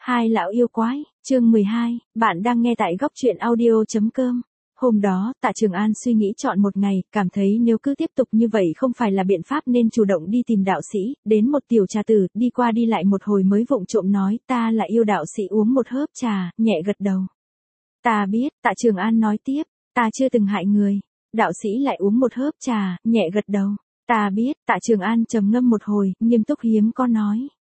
Hai lão yêu quái, chương 12, bạn đang nghe tại góc truyện audio.com. Hôm đó, Tạ Trường An suy nghĩ chọn một ngày, cảm thấy nếu cứ tiếp tục như vậy không phải là biện pháp nên chủ động đi tìm đạo sĩ, đến một tiểu trà tử, đi qua đi lại một hồi mới vụng trộm nói ta là yêu đạo sĩ uống một hớp trà, nhẹ gật đầu. Ta biết, Tạ Trường An nói tiếp, ta chưa từng hại người. Đạo sĩ lại uống một hớp trà, nhẹ gật đầu. Ta biết, Tạ Trường An trầm ngâm một hồi, nghiêm túc hiếm có nói.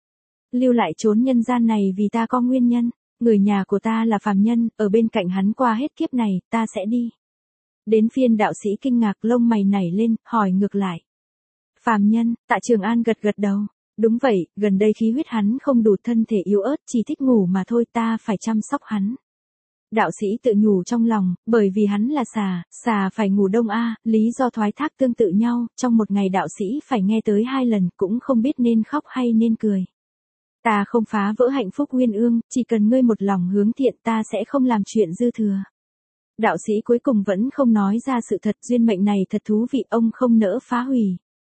Lưu lại trốn nhân gian này vì ta có nguyên nhân, người nhà của ta là phàm nhân, ở bên cạnh hắn qua hết kiếp này, ta sẽ đi. Đến phiên đạo sĩ kinh ngạc lông mày nảy lên, hỏi ngược lại. Phàm nhân, Tạ Trường An gật gật đầu. Đúng vậy, gần đây khí huyết hắn không đủ, thân thể yếu ớt, chỉ thích ngủ mà thôi, ta phải chăm sóc hắn. Đạo sĩ tự nhủ trong lòng, bởi vì hắn là xà phải ngủ đông lý do thoái thác tương tự nhau, trong một ngày đạo sĩ phải nghe tới 2 lần, cũng không biết nên khóc hay nên cười. Ta không phá vỡ hạnh phúc uyên ương, chỉ cần ngươi một lòng hướng thiện ta sẽ không làm chuyện dư thừa. Đạo sĩ cuối cùng vẫn không nói ra sự thật, duyên mệnh này thật thú vị, ông không nỡ phá hủy.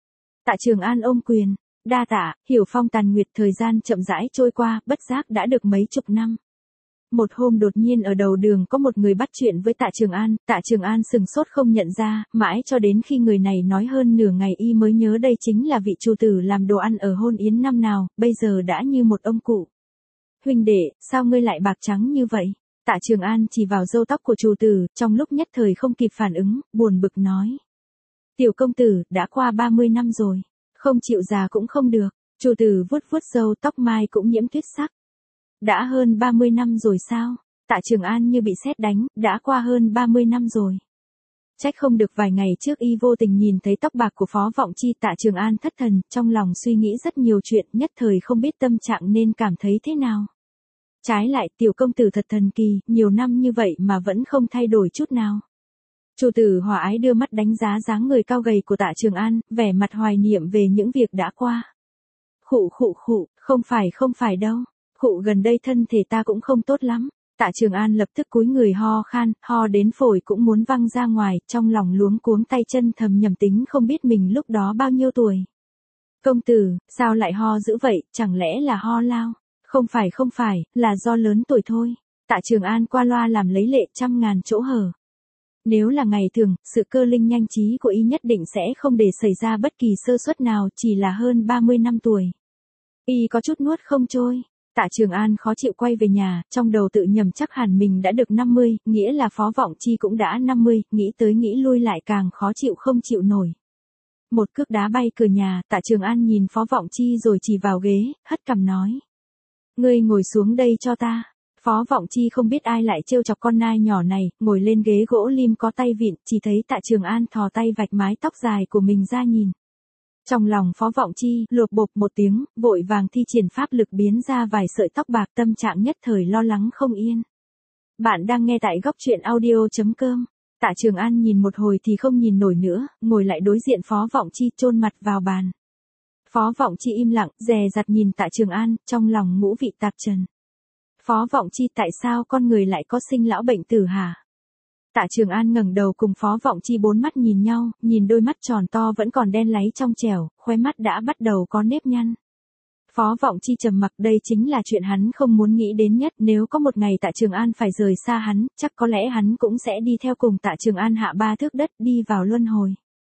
Tạ Trường An ôm quyền, đa tạ, hiểu phong tàn nguyệt, thời gian chậm rãi trôi qua, bất giác đã được mấy chục năm. Một hôm đột nhiên ở đầu đường có một người bắt chuyện với Tạ Trường An sừng sốt không nhận ra, mãi cho đến khi người này nói hơn nửa ngày y mới nhớ đây chính là vị chủ tử làm đồ ăn ở hôn yến năm nào, bây giờ đã như một ông cụ. Huynh đệ, sao ngươi lại bạc trắng như vậy? Tạ Trường An chỉ vào râu tóc của chủ tử, trong lúc nhất thời không kịp phản ứng, buồn bực nói. Tiểu công tử, đã qua 30 năm rồi, không chịu già cũng không được. Chủ tử vuốt vuốt râu tóc mai cũng nhiễm tuyết sắc. Đã hơn 30 năm rồi sao? Tạ Trường An như bị sét đánh, đã qua hơn 30 năm rồi. Trách không được vài ngày trước y vô tình nhìn thấy tóc bạc của Phó Vọng Chi. Tạ Trường An thất thần, trong lòng suy nghĩ rất nhiều chuyện, nhất thời không biết tâm trạng nên cảm thấy thế nào. Trái lại, tiểu công tử thật thần kỳ, nhiều năm như vậy mà vẫn không thay đổi chút nào. Chủ tử hòa ái đưa mắt đánh giá dáng người cao gầy của Tạ Trường An, vẻ mặt hoài niệm về những việc đã qua. Khụ, không phải đâu. Khụ, gần đây thân thể ta cũng không tốt lắm. Tạ Trường An lập tức cúi người ho khan, ho đến phổi cũng muốn văng ra ngoài, trong lòng luống cuống tay chân thầm nhầm tính không biết mình lúc đó bao nhiêu tuổi. Công tử, sao lại ho dữ vậy, chẳng lẽ là ho lao? Không phải, là do lớn tuổi thôi. Tạ Trường An qua loa làm lấy lệ, trăm ngàn chỗ hở. Nếu là ngày thường, sự cơ linh nhanh trí của y nhất định sẽ không để xảy ra bất kỳ sơ suất nào, chỉ là hơn 30 năm tuổi. Y có chút nuốt không trôi. Tạ Trường An khó chịu quay về nhà, trong đầu tự nhầm chắc hẳn mình đã được 50, nghĩa là Phó Vọng Chi cũng đã 50, nghĩ tới nghĩ lui lại càng khó chịu không chịu nổi. Một cước đá bay cửa nhà, Tạ Trường An nhìn Phó Vọng Chi rồi chỉ vào ghế, hất cằm nói. Ngươi ngồi xuống đây cho ta. Phó Vọng Chi không biết ai lại trêu chọc con nai nhỏ này, ngồi lên ghế gỗ lim có tay vịn, chỉ thấy Tạ Trường An thò tay vạch mái tóc dài của mình ra nhìn. Trong lòng Phó Vọng Chi, lột bột một tiếng, vội vàng thi triển pháp lực biến ra vài sợi tóc bạc, tâm trạng nhất thời lo lắng không yên. Bạn đang nghe tại góc truyện audio.com. Tạ Trường An nhìn một hồi thì không nhìn nổi nữa, ngồi lại đối diện Phó Vọng Chi chôn mặt vào bàn. Phó Vọng Chi im lặng, dè dặt nhìn Tạ Trường An, trong lòng ngũ vị tạp trần. Phó Vọng Chi, tại sao con người lại có sinh lão bệnh tử hả? Tạ Trường An ngẩng đầu cùng Phó Vọng Chi bốn mắt nhìn nhau, nhìn đôi mắt tròn to vẫn còn đen láy trong trẻo, khóe mắt đã bắt đầu có nếp nhăn. Phó Vọng Chi trầm mặc, đây chính là chuyện hắn không muốn nghĩ đến nhất, nếu có một ngày Tạ Trường An phải rời xa hắn, chắc có lẽ hắn cũng sẽ đi theo cùng Tạ Trường An hạ 3 thước đất, đi vào luân hồi.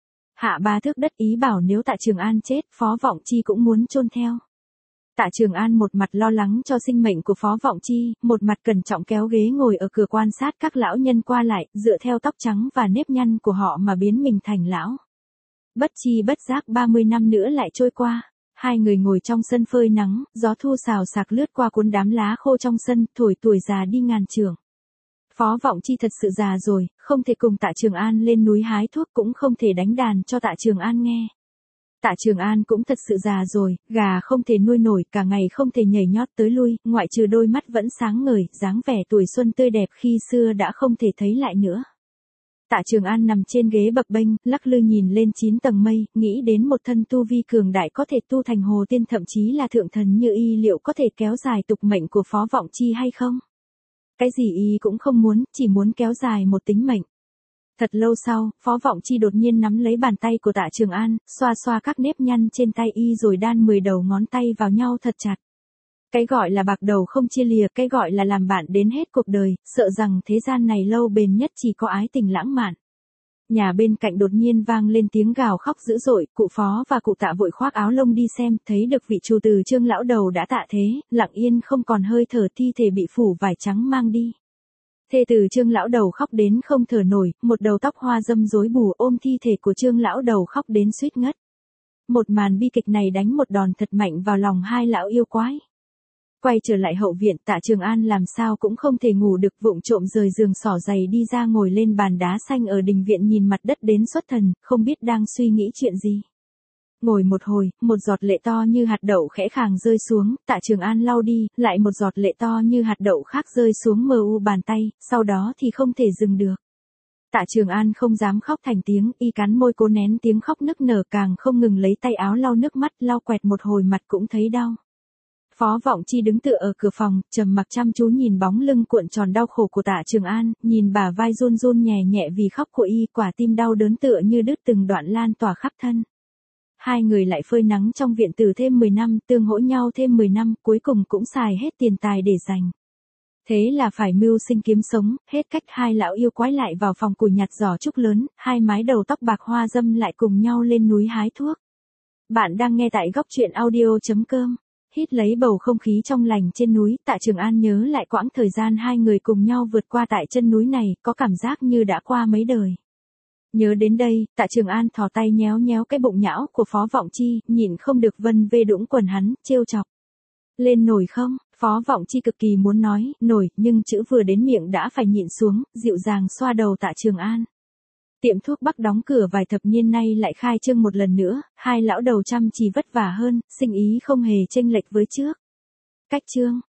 Hạ 3 thước đất ý bảo nếu Tạ Trường An chết, Phó Vọng Chi cũng muốn chôn theo. Tạ Trường An một mặt lo lắng cho sinh mệnh của Phó Vọng Chi, một mặt cẩn trọng kéo ghế ngồi ở cửa quan sát các lão nhân qua lại, dựa theo tóc trắng và nếp nhăn của họ mà biến mình thành lão. Bất chi bất giác 30 năm nữa lại trôi qua, hai người ngồi trong sân phơi nắng, gió thu xào xạc lướt qua cuốn đám lá khô trong sân, thổi tuổi già đi ngàn trượng. Phó Vọng Chi thật sự già rồi, không thể cùng Tạ Trường An lên núi hái thuốc, cũng không thể đánh đàn cho Tạ Trường An nghe. Tạ Trường An cũng thật sự già rồi, gà không thể nuôi nổi, cả ngày không thể nhảy nhót tới lui, ngoại trừ đôi mắt vẫn sáng ngời, dáng vẻ tuổi xuân tươi đẹp khi xưa đã không thể thấy lại nữa. Tạ Trường An nằm trên ghế bập bênh, lắc lư nhìn lên 9 tầng mây, nghĩ đến một thân tu vi cường đại có thể tu thành hồ tiên thậm chí là thượng thần như y, liệu có thể kéo dài tục mệnh của Phó Vọng Chi hay không? Cái gì y cũng không muốn, chỉ muốn kéo dài một tính mệnh. Thật lâu sau, Phó Vọng Chi đột nhiên nắm lấy bàn tay của Tạ Trường An, xoa xoa các nếp nhăn trên tay y rồi đan 10 đầu ngón tay vào nhau thật chặt. Cái gọi là bạc đầu không chia lìa, cái gọi là làm bạn đến hết cuộc đời, sợ rằng thế gian này lâu bền nhất chỉ có ái tình lãng mạn. Nhà bên cạnh đột nhiên vang lên tiếng gào khóc dữ dội, cụ Phó và cụ Tạ vội khoác áo lông đi xem, thấy được vị chủ từ Trương lão đầu đã tạ thế, lặng yên không còn hơi thở, thi thể bị phủ vải trắng mang đi. Thê tử Trương lão đầu khóc đến không thở nổi, một đầu tóc hoa dâm rối bù ôm thi thể của Trương lão đầu khóc đến suýt ngất. Một màn bi kịch này đánh một đòn thật mạnh vào lòng hai lão yêu quái. Quay trở lại hậu viện, Tạ Trường An làm sao cũng không thể ngủ được, vụng trộm rời giường xỏ giày đi ra ngồi lên bàn đá xanh ở đình viện nhìn mặt đất đến xuất thần, không biết đang suy nghĩ chuyện gì. Ngồi một hồi, một giọt lệ to như hạt đậu khẽ khàng rơi xuống, Tạ Trường An lau đi, lại một giọt lệ to như hạt đậu khác rơi xuống mờ u bàn tay, sau đó thì không thể dừng được. Tạ Trường An không dám khóc thành tiếng, y cắn môi cố nén tiếng khóc nức nở, càng không ngừng lấy tay áo lau nước mắt, lau quẹt một hồi mặt cũng thấy đau. Phó Vọng Chi đứng tựa ở cửa phòng, trầm mặc chăm chú nhìn bóng lưng cuộn tròn đau khổ của Tạ Trường An, nhìn bả vai run run nhẹ nhẹ vì khóc của y, quả tim đau đớn tựa như đứt từng đoạn lan tỏa khắp thân. Hai người lại phơi nắng trong viện tử thêm 10 năm, tương hỗ nhau thêm 10 năm, cuối cùng cũng xài hết tiền tài để dành. Thế là phải mưu sinh kiếm sống, hết cách hai lão yêu quái lại vào phòng củi nhặt giỏ trúc lớn, hai mái đầu tóc bạc hoa dâm lại cùng nhau lên núi hái thuốc. Bạn đang nghe tại góc truyện audio.com. Hít lấy bầu không khí trong lành trên núi, Tạ Trường An nhớ lại quãng thời gian hai người cùng nhau vượt qua tại chân núi này, có cảm giác như đã qua mấy đời. Nhớ đến đây, Tạ Trường An thò tay nhéo nhéo cái bụng nhão của Phó Vọng Chi, nhịn không được vân vê đũng quần hắn, trêu chọc. Lên nổi không? Phó Vọng Chi cực kỳ muốn nói, nổi, nhưng chữ vừa đến miệng đã phải nhịn xuống, dịu dàng xoa đầu Tạ Trường An. Tiệm thuốc Bắc đóng cửa vài thập niên nay lại khai trương một lần nữa, hai lão đầu chăm chỉ vất vả hơn, sinh ý không hề chênh lệch với trước. Cách trương,